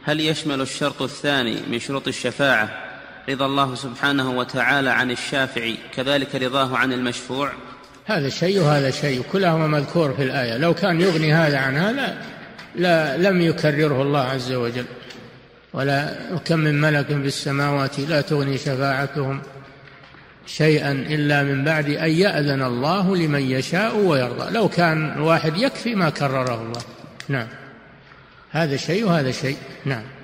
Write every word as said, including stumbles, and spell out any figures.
هل يشمل الشرط الثاني من شروط الشفاعة رضا الله سبحانه وتعالى عن الشافع كذلك رضاه عن المشفوع؟ هذا شيء وهذا شيء، كلهما مذكور في الآية. لو كان يغني هذا عن هذا لا لم يكرره الله عز وجل. ولا كم من ملك في السماوات لا تغني شفاعتهم شيئا إلا من بعد أن يأذن الله لمن يشاء ويرضى. لو كان الواحد يكفي ما كرره الله. نعم، هذا شيء وهذا شيء. نعم.